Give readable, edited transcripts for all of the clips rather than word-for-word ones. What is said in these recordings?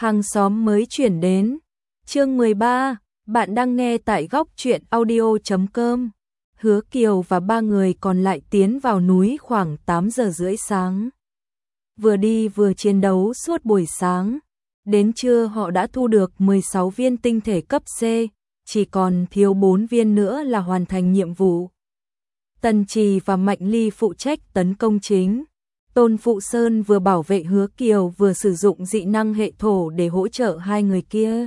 Hàng xóm mới chuyển đến. Chương 13, bạn đang nghe tại góc truyện audio.com. Hứa Kiều và 3 người còn lại tiến vào núi khoảng 8 giờ rưỡi sáng. Vừa đi vừa chiến đấu suốt buổi sáng. Đến trưa họ đã thu được 16 viên tinh thể cấp C, chỉ còn thiếu 4 viên nữa là hoàn thành nhiệm vụ. Tần Trì và Mạnh Ly phụ trách tấn công chính. Tôn Phụ Sơn vừa bảo vệ Hứa Kiều vừa sử dụng dị năng hệ thổ để hỗ trợ hai người kia.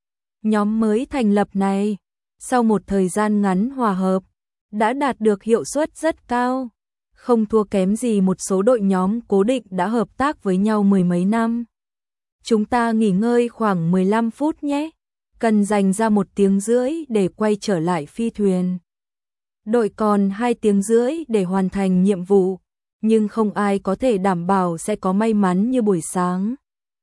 Nhóm mới thành lập này, sau một thời gian ngắn hòa hợp, đã đạt được hiệu suất rất cao. Không thua kém gì một số đội nhóm cố định đã hợp tác với nhau mười mấy năm. Chúng ta nghỉ ngơi khoảng 15 phút nhé. Cần dành ra 1 tiếng rưỡi để quay trở lại phi thuyền. Đội còn 2 tiếng rưỡi để hoàn thành nhiệm vụ, nhưng không ai có thể đảm bảo sẽ có may mắn như buổi sáng.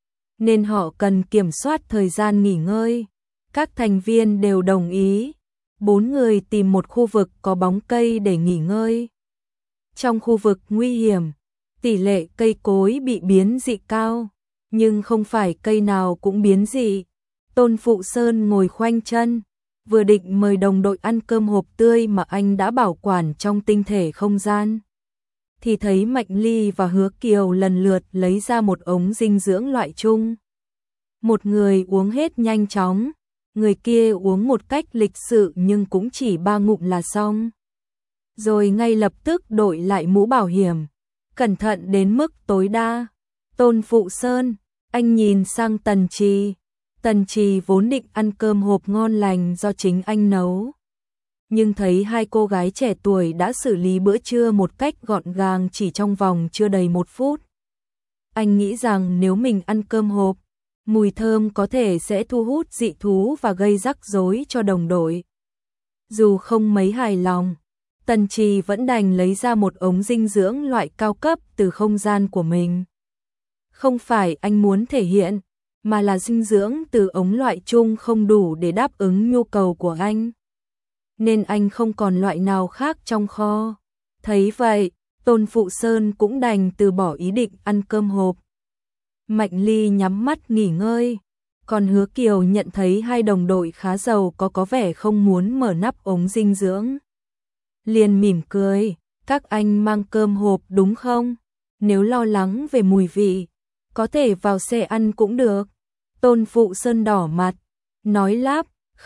Nên họ cần kiểm soát thời gian nghỉ ngơi. Các thành viên đều đồng ý. 4 người tìm một khu vực có bóng cây để nghỉ ngơi. Trong khu vực nguy hiểm, tỷ lệ cây cối bị biến dị cao, nhưng không phải cây nào cũng biến dị. Tôn Phụ Sơn ngồi khoanh chân, vừa định mời đồng đội ăn cơm hộp tươi mà anh đã bảo quản trong tinh thể không gian, thì thấy Mạnh Ly và Hứa Kiều lần lượt lấy ra một ống dinh dưỡng loại chung. Một người uống hết nhanh chóng, người kia uống một cách lịch sự nhưng cũng chỉ 3 ngụm là xong. Rồi ngay lập tức đội lại mũ bảo hiểm, cẩn thận đến mức tối đa. Tôn Phụ Sơn, anh nhìn sang Tần Trì. Tần Trì vốn định ăn cơm hộp ngon lành do chính anh nấu, nhưng thấy hai cô gái trẻ tuổi đã xử lý bữa trưa một cách gọn gàng chỉ trong vòng chưa đầy 1 phút. Anh nghĩ rằng nếu mình ăn cơm hộp, mùi thơm có thể sẽ thu hút dị thú và gây rắc rối cho đồng đội. Dù không mấy hài lòng, Tần Trì vẫn đành lấy ra một ống dinh dưỡng loại cao cấp từ không gian của mình. Không phải anh muốn thể hiện, mà là dinh dưỡng từ ống loại chung không đủ để đáp ứng nhu cầu của anh. Nên anh không còn loại nào khác trong kho. Thấy vậy, Tôn Phụ Sơn cũng đành từ bỏ ý định ăn cơm hộp. Mạnh Ly nhắm mắt nghỉ ngơi, còn Hứa Kiều nhận thấy hai đồng đội khá giàu có vẻ không muốn mở nắp ống dinh dưỡng. Liền mỉm cười, các anh mang cơm hộp đúng không? Nếu lo lắng về mùi vị, có thể vào xe ăn cũng được. Tôn Phụ Sơn đỏ mặt, nói lắp,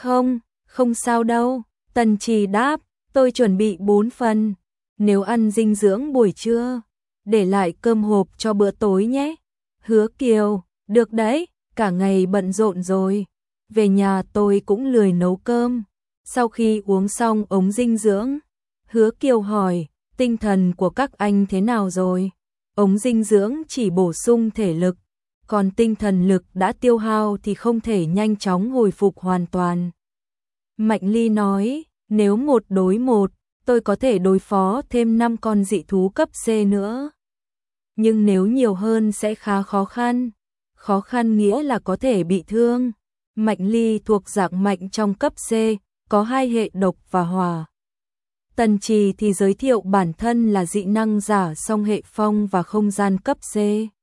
không sao đâu. Tần Trì đáp, tôi chuẩn bị 4 phần. Nếu ăn dinh dưỡng buổi trưa, để lại cơm hộp cho bữa tối nhé. Hứa Kiều, được đấy, cả ngày bận rộn rồi. Về nhà tôi cũng lười nấu cơm. Sau khi uống xong ống dinh dưỡng, Hứa Kiều hỏi, tinh thần của các anh thế nào rồi? Ống dinh dưỡng chỉ bổ sung thể lực, còn tinh thần lực đã tiêu hao thì không thể nhanh chóng hồi phục hoàn toàn. Mạnh Ly nói, nếu 1 đối 1, tôi có thể đối phó thêm 5 con dị thú cấp C nữa. Nhưng nếu nhiều hơn sẽ khá khó khăn. Khó khăn nghĩa là có thể bị thương. Mạnh Ly thuộc dạng mạnh trong cấp C, có 2 hệ độc và hỏa. Tần Trì thì giới thiệu bản thân là dị năng giả song hệ phong và không gian cấp C.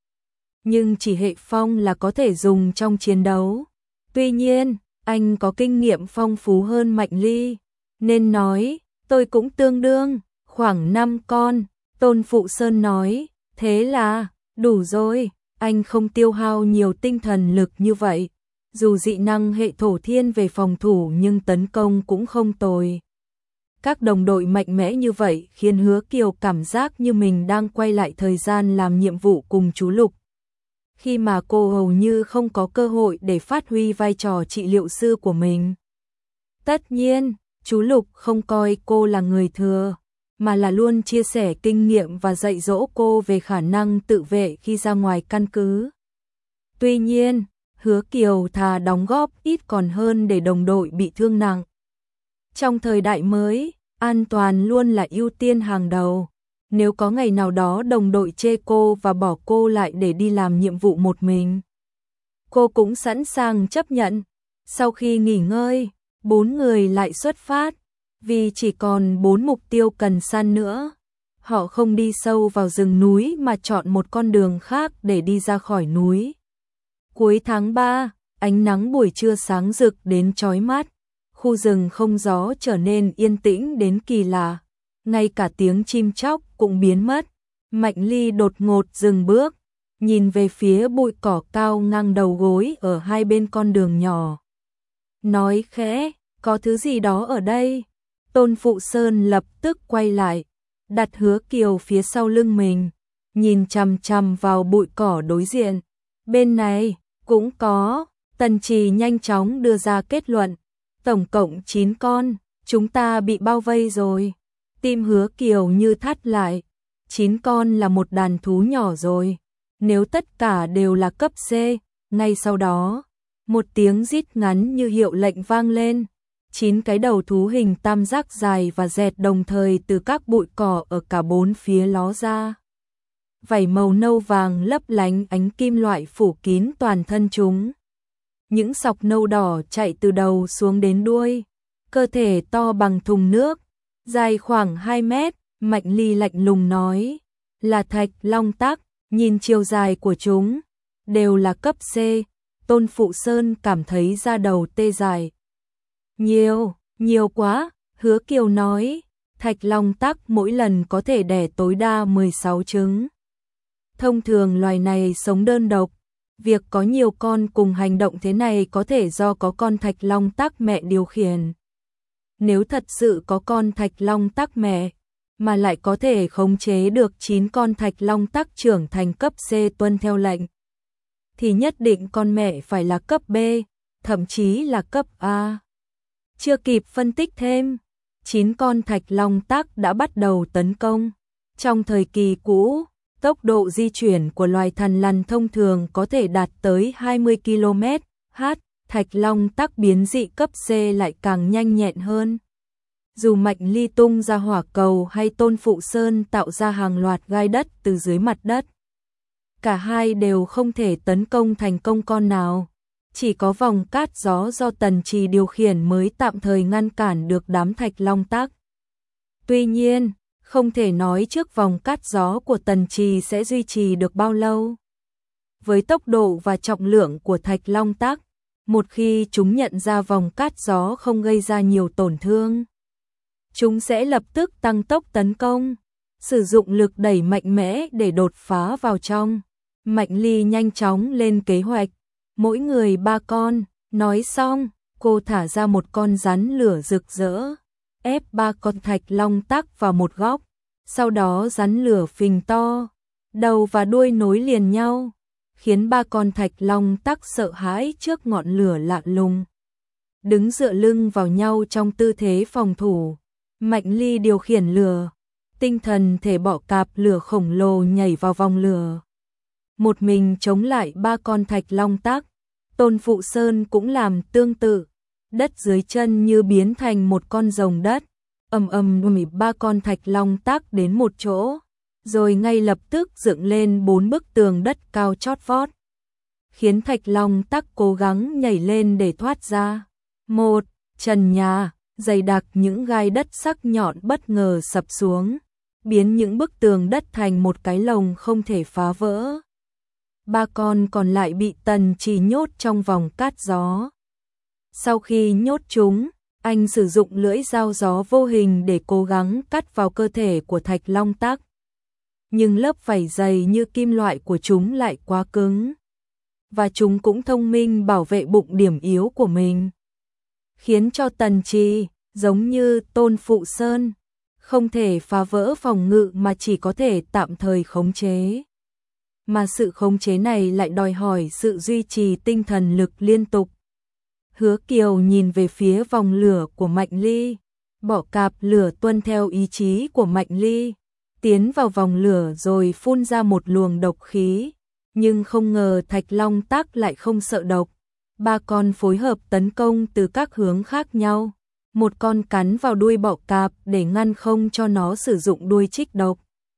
Nhưng chỉ hệ phong là có thể dùng trong chiến đấu. Tuy nhiên, anh có kinh nghiệm phong phú hơn Mạnh Ly, nên nói, tôi cũng tương đương, khoảng 5 con. Tôn Phụ Sơn nói, thế là, đủ rồi, anh không tiêu hao nhiều tinh thần lực như vậy. Dù dị năng hệ thổ thiên về phòng thủ nhưng tấn công cũng không tồi. Các đồng đội mạnh mẽ như vậy khiến Hứa Kiều cảm giác như mình đang quay lại thời gian làm nhiệm vụ cùng chú Lục, khi mà cô hầu như không có cơ hội để phát huy vai trò trị liệu sư của mình. Tất nhiên, chú Lục không coi cô là người thừa, mà là luôn chia sẻ kinh nghiệm và dạy dỗ cô về khả năng tự vệ khi ra ngoài căn cứ. Tuy nhiên, Hứa Kiều thà đóng góp ít còn hơn để đồng đội bị thương nặng. Trong thời đại mới, an toàn luôn là ưu tiên hàng đầu. Nếu có ngày nào đó đồng đội chê cô và bỏ cô lại để đi làm nhiệm vụ một mình, cô cũng sẵn sàng chấp nhận. Sau khi nghỉ ngơi, 4 người lại xuất phát. Vì chỉ còn 4 mục tiêu cần săn nữa, họ không đi sâu vào rừng núi mà chọn một con đường khác để đi ra khỏi núi. Cuối tháng 3, ánh nắng buổi trưa sáng rực đến chói mắt, khu rừng không gió trở nên yên tĩnh đến kỳ lạ, ngay cả tiếng chim chóc cũng biến mất. Mạnh Ly đột ngột dừng bước, nhìn về phía bụi cỏ cao ngang đầu gối ở hai bên con đường nhỏ. Nói khẽ, có thứ gì đó ở đây. Tôn Phụ Sơn lập tức quay lại, đặt Hứa Kiều phía sau lưng mình, nhìn chằm chằm vào bụi cỏ đối diện. Bên này, cũng có. Tần Trì nhanh chóng đưa ra kết luận. Tổng cộng 9 con, chúng ta bị bao vây rồi. Tim Hứa Kiều như thắt lại. 9 con là một đàn thú nhỏ rồi. Nếu tất cả đều là cấp C, ngay sau đó, một tiếng rít ngắn như hiệu lệnh vang lên. 9 cái đầu thú hình tam giác dài và dẹt đồng thời từ các bụi cỏ ở cả bốn phía ló ra. Vảy màu nâu vàng lấp lánh ánh kim loại phủ kín toàn thân chúng. Những sọc nâu đỏ chạy từ đầu xuống đến đuôi, cơ thể to bằng thùng nước, dài khoảng 2 mét, Mạnh Ly lạnh lùng nói, là Thạch Long Tắc, nhìn chiều dài của chúng, đều là cấp C. Tôn Phụ Sơn cảm thấy da đầu tê dại. Nhiều quá, Hứa Kiều nói, Thạch Long Tắc mỗi lần có thể đẻ tối đa 16 trứng. Thông thường loài này sống đơn độc, việc có nhiều con cùng hành động thế này có thể do có con Thạch Long Tắc mẹ điều khiển. Nếu thật sự có con Thạch Long Tắc mẹ, mà lại có thể khống chế được 9 con Thạch Long Tắc trưởng thành cấp C tuân theo lệnh, thì nhất định con mẹ phải là cấp B, thậm chí là cấp A. Chưa kịp phân tích thêm, 9 con Thạch Long Tắc đã bắt đầu tấn công. Trong thời kỳ cũ, tốc độ di chuyển của loài thằn lằn thông thường có thể đạt tới 20 km/h, Thạch Long Tắc biến dị cấp C lại càng nhanh nhẹn hơn. Dù Mạnh Ly tung ra hỏa cầu hay Tôn Phụ Sơn tạo ra hàng loạt gai đất từ dưới mặt đất, cả hai đều không thể tấn công thành công con nào. Chỉ có vòng cát gió do Tần Trì điều khiển mới tạm thời ngăn cản được đám Thạch Long Tắc. Tuy nhiên, không thể nói trước vòng cát gió của Tần Trì sẽ duy trì được bao lâu. Với tốc độ và trọng lượng của Thạch Long Tắc, một khi chúng nhận ra vòng cát gió không gây ra nhiều tổn thương, chúng sẽ lập tức tăng tốc tấn công, sử dụng lực đẩy mạnh mẽ để đột phá vào trong. Mạnh Ly nhanh chóng lên kế hoạch, mỗi người 3 con, nói xong, cô thả ra một con rắn lửa rực rỡ, ép 3 con Thạch Long Tắc vào một góc, sau đó rắn lửa phình to, đầu và đuôi nối liền nhau, khiến 3 con Thạch Long Tắc sợ hãi trước ngọn lửa lạ lùng. Đứng dựa lưng vào nhau trong tư thế phòng thủ, Mạnh Ly điều khiển lửa, tinh thần thể bọ cạp lửa khổng lồ nhảy vào vòng lửa. Một mình chống lại 3 con Thạch Long Tắc. Tôn Phụ Sơn cũng làm tương tự, đất dưới chân như biến thành một con rồng đất, đùi 3 con Thạch Long Tắc đến một chỗ, rồi ngay lập tức dựng lên 4 bức tường đất cao chót vót, khiến Thạch Long Tắc cố gắng nhảy lên để thoát ra. Một trần nhà dày đặc những gai đất sắc nhọn bất ngờ sập xuống, biến những bức tường đất thành một cái lồng không thể phá vỡ. 3 con còn lại bị Tần Trì nhốt trong vòng cát gió. Sau khi nhốt chúng, anh sử dụng lưỡi dao gió vô hình để cố gắng cắt vào cơ thể của Thạch Long Tắc. Nhưng lớp vảy dày như kim loại của chúng lại quá cứng. Và chúng cũng thông minh bảo vệ bụng điểm yếu của mình, khiến cho Tần Trì, giống như Tôn Phụ Sơn, không thể phá vỡ phòng ngự mà chỉ có thể tạm thời khống chế. Mà sự khống chế này lại đòi hỏi sự duy trì tinh thần lực liên tục. Hứa Kiều nhìn về phía vòng lửa của Mạnh Ly, bọ cạp lửa tuân theo ý chí của Mạnh Ly, tiến vào vòng lửa rồi phun ra một luồng độc khí, nhưng không ngờ Thạch Long Tắc lại không sợ độc. 3 con phối hợp tấn công từ các hướng khác nhau, một con cắn vào đuôi bọ cạp để ngăn không cho nó sử dụng đuôi trích độc.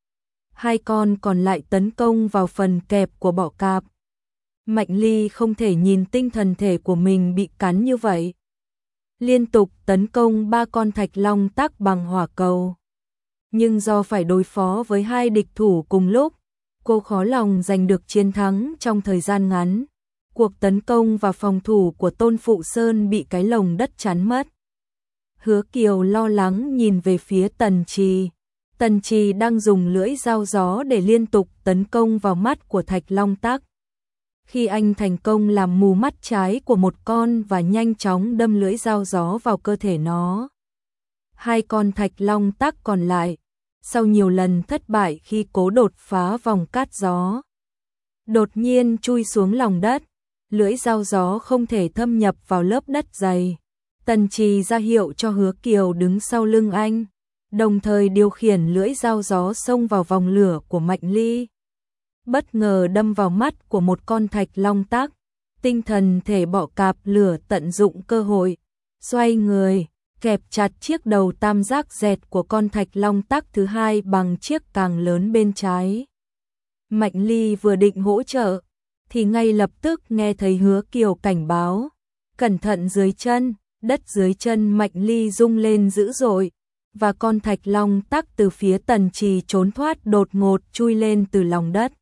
2 con còn lại tấn công vào phần kẹp của bọ cạp. Mạnh Ly không thể nhìn tinh thần thể của mình bị cắn như vậy. Liên tục tấn công 3 con Thạch Long Tắc bằng hỏa cầu. Nhưng do phải đối phó với 2 địch thủ cùng lúc, cô khó lòng giành được chiến thắng trong thời gian ngắn. Cuộc tấn công và phòng thủ của Tôn Phụ Sơn bị cái lồng đất chắn mất. Hứa Kiều lo lắng nhìn về phía Tần Trì. Tần Trì đang dùng lưỡi dao gió để liên tục tấn công vào mắt của Thạch Long Tắc. Khi anh thành công làm mù mắt trái của một con và nhanh chóng đâm lưỡi dao gió vào cơ thể nó. Hai con Thạch Long Tắc còn lại, sau nhiều lần thất bại khi cố đột phá vòng cát gió, đột nhiên chui xuống lòng đất, lưỡi dao gió không thể thâm nhập vào lớp đất dày. Tần Trì ra hiệu cho Hứa Kiều đứng sau lưng anh, đồng thời điều khiển lưỡi dao gió xông vào vòng lửa của Mạnh Ly. Bất ngờ đâm vào mắt của một con Thạch Long Tắc, tinh thần thể bọ cạp lửa tận dụng cơ hội, xoay người, kẹp chặt chiếc đầu tam giác dẹt của con Thạch Long Tắc thứ hai bằng chiếc càng lớn bên trái. Mạnh Ly vừa định hỗ trợ, thì ngay lập tức nghe thấy Hứa Kiều cảnh báo, cẩn thận dưới chân, đất dưới chân Mạnh Ly rung lên dữ dội, và con Thạch Long Tắc từ phía Tần Trì trốn thoát đột ngột chui lên từ lòng đất.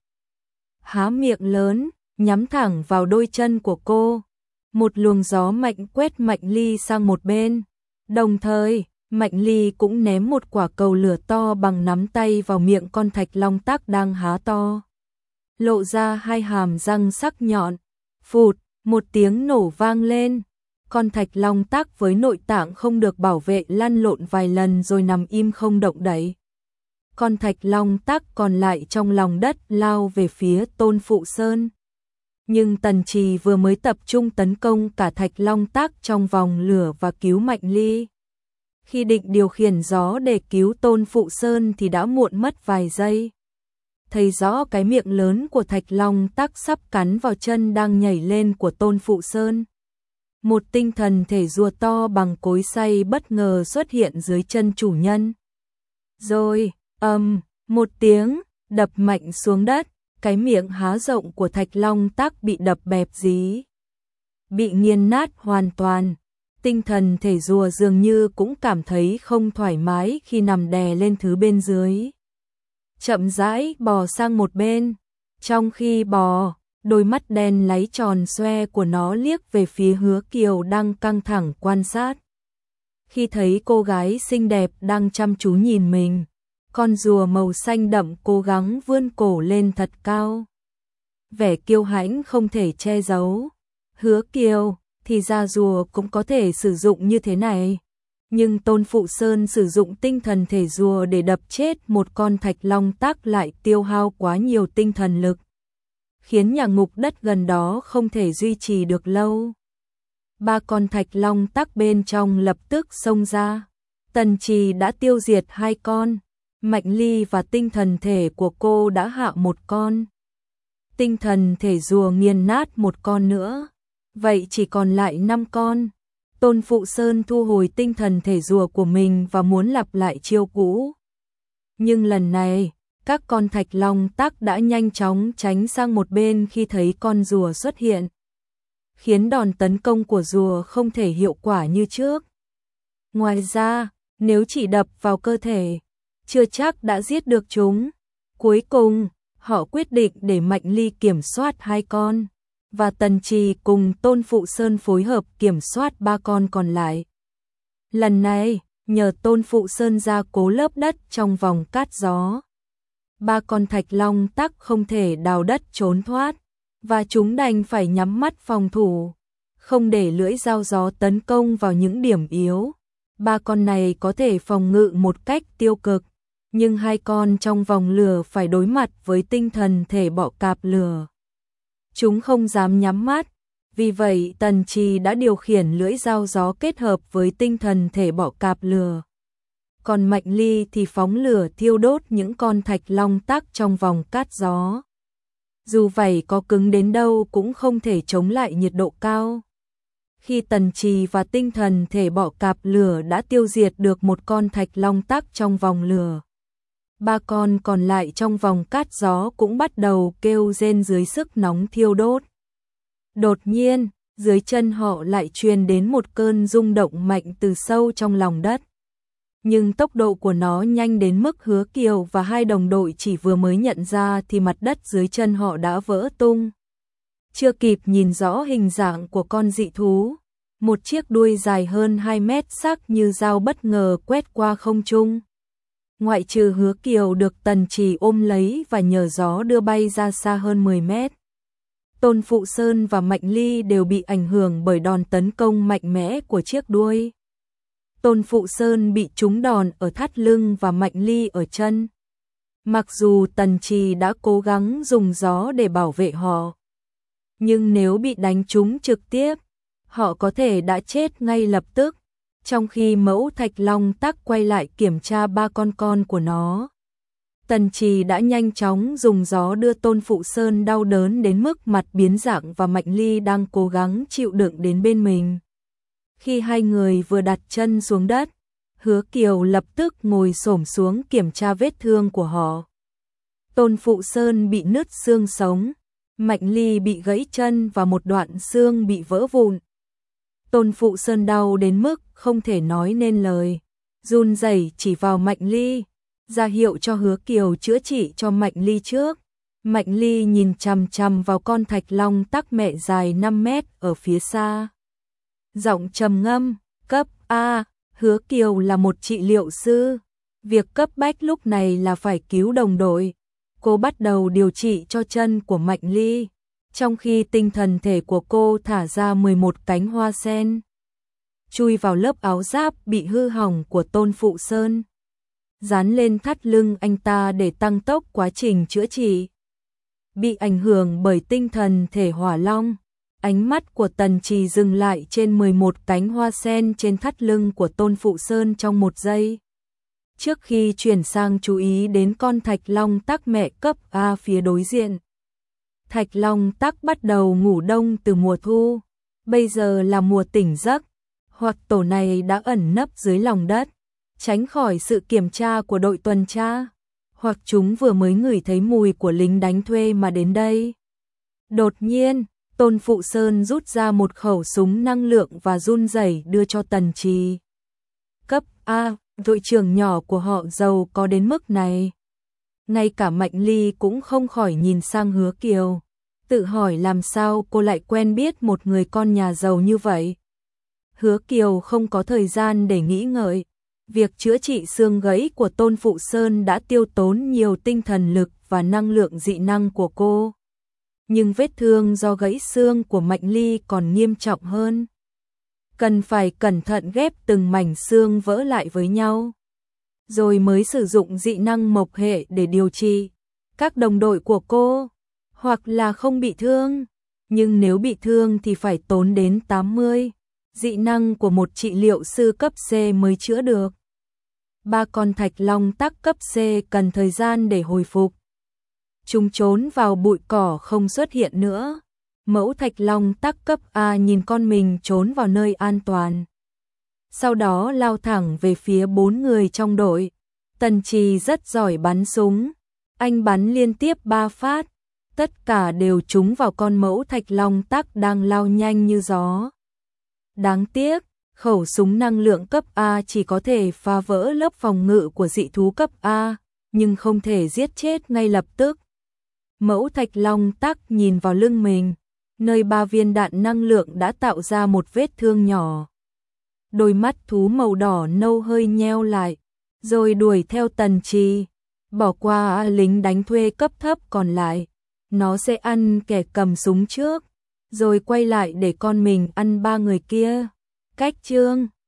Há miệng lớn, nhắm thẳng vào đôi chân của cô. Một luồng gió mạnh quét Mạnh Ly sang một bên. Đồng thời, Mạnh Ly cũng ném một quả cầu lửa to bằng nắm tay vào miệng con Thạch Long Tắc đang há to, lộ ra hai hàm răng sắc nhọn. Phụt, một tiếng nổ vang lên. Con Thạch Long Tắc với nội tạng không được bảo vệ lăn lộn vài lần rồi nằm im không động đậy. Con Thạch Long Tắc còn lại trong lòng đất lao về phía Tôn Phụ Sơn. Nhưng Tần Trì vừa mới tập trung tấn công cả Thạch Long Tắc trong vòng lửa và cứu Mạnh Ly. Khi định điều khiển gió để cứu Tôn Phụ Sơn thì đã muộn mất vài giây. Thấy rõ cái miệng lớn của Thạch Long Tắc sắp cắn vào chân đang nhảy lên của Tôn Phụ Sơn. Một tinh thần thể rùa to bằng cối xay bất ngờ xuất hiện dưới chân chủ nhân. Rồi, một tiếng, đập mạnh xuống đất, cái miệng há rộng của Thạch Long Tắc bị đập bẹp dí. Bị nghiền nát hoàn toàn, tinh thần thể rùa dường như cũng cảm thấy không thoải mái khi nằm đè lên thứ bên dưới. Chậm rãi bò sang một bên, trong khi bò, đôi mắt đen láy tròn xoe của nó liếc về phía Hứa Kiều đang căng thẳng quan sát. Khi thấy cô gái xinh đẹp đang chăm chú nhìn mình, con rùa màu xanh đậm cố gắng vươn cổ lên thật cao. Vẻ kiêu hãnh không thể che giấu. Hứa Kiều, thì ra rùa cũng có thể sử dụng như thế này. Nhưng Tôn Phụ Sơn sử dụng tinh thần thể rùa để đập chết một con Thạch Long Tắc lại tiêu hao quá nhiều tinh thần lực, khiến nhà ngục đất gần đó không thể duy trì được lâu. Ba con Thạch Long Tắc bên trong lập tức xông ra. Tần Trì đã tiêu diệt hai con. Mạnh Ly và tinh thần thể của cô đã hạ một con. Tinh thần thể rùa nghiền nát một con nữa. Vậy chỉ còn lại 5 con. Tôn Phụ Sơn thu hồi tinh thần thể rùa của mình và muốn lặp lại chiêu cũ. Nhưng lần này, các con Thạch Long Tắc đã nhanh chóng tránh sang một bên khi thấy con rùa xuất hiện, khiến đòn tấn công của rùa không thể hiệu quả như trước. Ngoài ra, nếu chỉ đập vào cơ thể, chưa chắc đã giết được chúng. Cuối cùng, họ quyết định để Mạnh Ly kiểm soát 2 con, và Tần Trì cùng Tôn Phụ Sơn phối hợp kiểm soát 3 con còn lại. Lần này, nhờ Tôn Phụ Sơn gia cố lớp đất trong vòng cát gió, 3 con Thạch Long Tắc không thể đào đất trốn thoát, và chúng đành phải nhắm mắt phòng thủ, không để lưỡi dao gió tấn công vào những điểm yếu. 3 con này có thể phòng ngự một cách tiêu cực, nhưng 2 con trong vòng lửa phải đối mặt với tinh thần thể bọ cạp lửa. Chúng không dám nhắm mắt, vì vậy Tần Trì đã điều khiển lưỡi dao gió kết hợp với tinh thần thể bọ cạp lửa. Còn Mạnh Ly thì phóng lửa thiêu đốt những con Thạch Long Tắc trong vòng cát gió. Dù vậy có cứng đến đâu cũng không thể chống lại nhiệt độ cao. Khi Tần Trì và tinh thần thể bọ cạp lửa đã tiêu diệt được một con Thạch Long Tắc trong vòng lửa, 3 con còn lại trong vòng cát gió cũng bắt đầu kêu rên dưới sức nóng thiêu đốt. Đột nhiên, dưới chân họ lại truyền đến một cơn rung động mạnh từ sâu trong lòng đất. Nhưng tốc độ của nó nhanh đến mức Hứa Kiều và 2 đồng đội chỉ vừa mới nhận ra thì mặt đất dưới chân họ đã vỡ tung. Chưa kịp nhìn rõ hình dạng của con dị thú, một chiếc đuôi dài hơn 2 mét sắc như dao bất ngờ quét qua không trung. Ngoại trừ Hứa Kiều được Tần Trì ôm lấy và nhờ gió đưa bay ra xa hơn 10 mét. Tôn Phụ Sơn và Mạnh Ly đều bị ảnh hưởng bởi đòn tấn công mạnh mẽ của chiếc đuôi. Tôn Phụ Sơn bị trúng đòn ở thắt lưng và Mạnh Ly ở chân. Mặc dù Tần Trì đã cố gắng dùng gió để bảo vệ họ, nhưng nếu bị đánh trúng trực tiếp, họ có thể đã chết ngay lập tức. Trong khi Mẫu Thạch Long Tắc quay lại kiểm tra ba con của nó, Tần Trì đã nhanh chóng dùng gió đưa Tôn Phụ Sơn đau đớn đến mức mặt biến dạng và Mạnh Ly đang cố gắng chịu đựng đến bên mình. Khi hai người vừa đặt chân xuống đất, Hứa Kiều lập tức ngồi xổm xuống kiểm tra vết thương của họ. Tôn Phụ Sơn bị nứt xương sống, Mạnh Ly bị gãy chân và một đoạn xương bị vỡ vụn. Tôn Phụ Sơn đau đến mức không thể nói nên lời, run rẩy chỉ vào Mạnh Ly, ra hiệu cho Hứa Kiều chữa trị cho Mạnh Ly trước. Mạnh Ly nhìn chằm chằm vào con Thạch Long Tắc mẹ dài 5 mét ở phía xa. Giọng trầm ngâm, cấp A, Hứa Kiều là một trị liệu sư. Việc cấp bách lúc này là phải cứu đồng đội. Cô bắt đầu điều trị cho chân của Mạnh Ly, trong khi tinh thần thể của cô thả ra 11 cánh hoa sen, chui vào lớp áo giáp bị hư hỏng của Tôn Phụ Sơn, dán lên thắt lưng anh ta để tăng tốc quá trình chữa trị. Bị ảnh hưởng bởi tinh thần thể hỏa long, ánh mắt của Tần Trì dừng lại trên 11 cánh hoa sen trên thắt lưng của Tôn Phụ Sơn trong một giây, trước khi chuyển sang chú ý đến con Thạch Long Tắc mẹ cấp A phía đối diện. Thạch Long Tắc bắt đầu ngủ đông từ mùa thu, bây giờ là mùa tỉnh giấc, hoặc tổ này đã ẩn nấp dưới lòng đất, tránh khỏi sự kiểm tra của đội tuần tra, hoặc chúng vừa mới ngửi thấy mùi của lính đánh thuê mà đến đây. Đột nhiên, Tôn Phụ Sơn rút ra một khẩu súng năng lượng và run rẩy đưa cho Tần Trì. Cấp A, đội trưởng nhỏ của họ giàu có đến mức này. Ngay cả Mạnh Ly cũng không khỏi nhìn sang Hứa Kiều, tự hỏi làm sao cô lại quen biết một người con nhà giàu như vậy. Hứa Kiều không có thời gian để nghĩ ngợi. Việc chữa trị xương gãy của Tôn Phụ Sơn đã tiêu tốn nhiều tinh thần lực và năng lượng dị năng của cô. Nhưng vết thương do gãy xương của Mạnh Ly còn nghiêm trọng hơn. Cần phải cẩn thận ghép từng mảnh xương vỡ lại với nhau, rồi mới sử dụng dị năng mộc hệ để điều trị. Các đồng đội của cô, hoặc là không bị thương, nhưng nếu bị thương thì phải tốn đến 80 dị năng của một trị liệu sư cấp C mới chữa được. Ba con Thạch Long Tắc cấp C cần thời gian để hồi phục. Chúng trốn vào bụi cỏ không xuất hiện nữa. Mẫu Thạch Long Tắc cấp A nhìn con mình trốn vào nơi an toàn, sau đó lao thẳng về phía 4 người trong đội. Tần Trì rất giỏi bắn súng, anh bắn liên tiếp 3 phát, tất cả đều trúng vào con Mẫu Thạch Long Tắc đang lao nhanh như gió. Đáng tiếc, khẩu súng năng lượng cấp A chỉ có thể phá vỡ lớp phòng ngự của dị thú cấp A, nhưng không thể giết chết ngay lập tức. Mẫu Thạch Long Tắc nhìn vào lưng mình, nơi 3 viên đạn năng lượng đã tạo ra một vết thương nhỏ. Đôi mắt thú màu đỏ nâu hơi nheo lại, rồi đuổi theo Tần Trì, bỏ qua lính đánh thuê cấp thấp còn lại. Nó sẽ ăn kẻ cầm súng trước, rồi quay lại để con mình ăn 3 người kia. Cách chương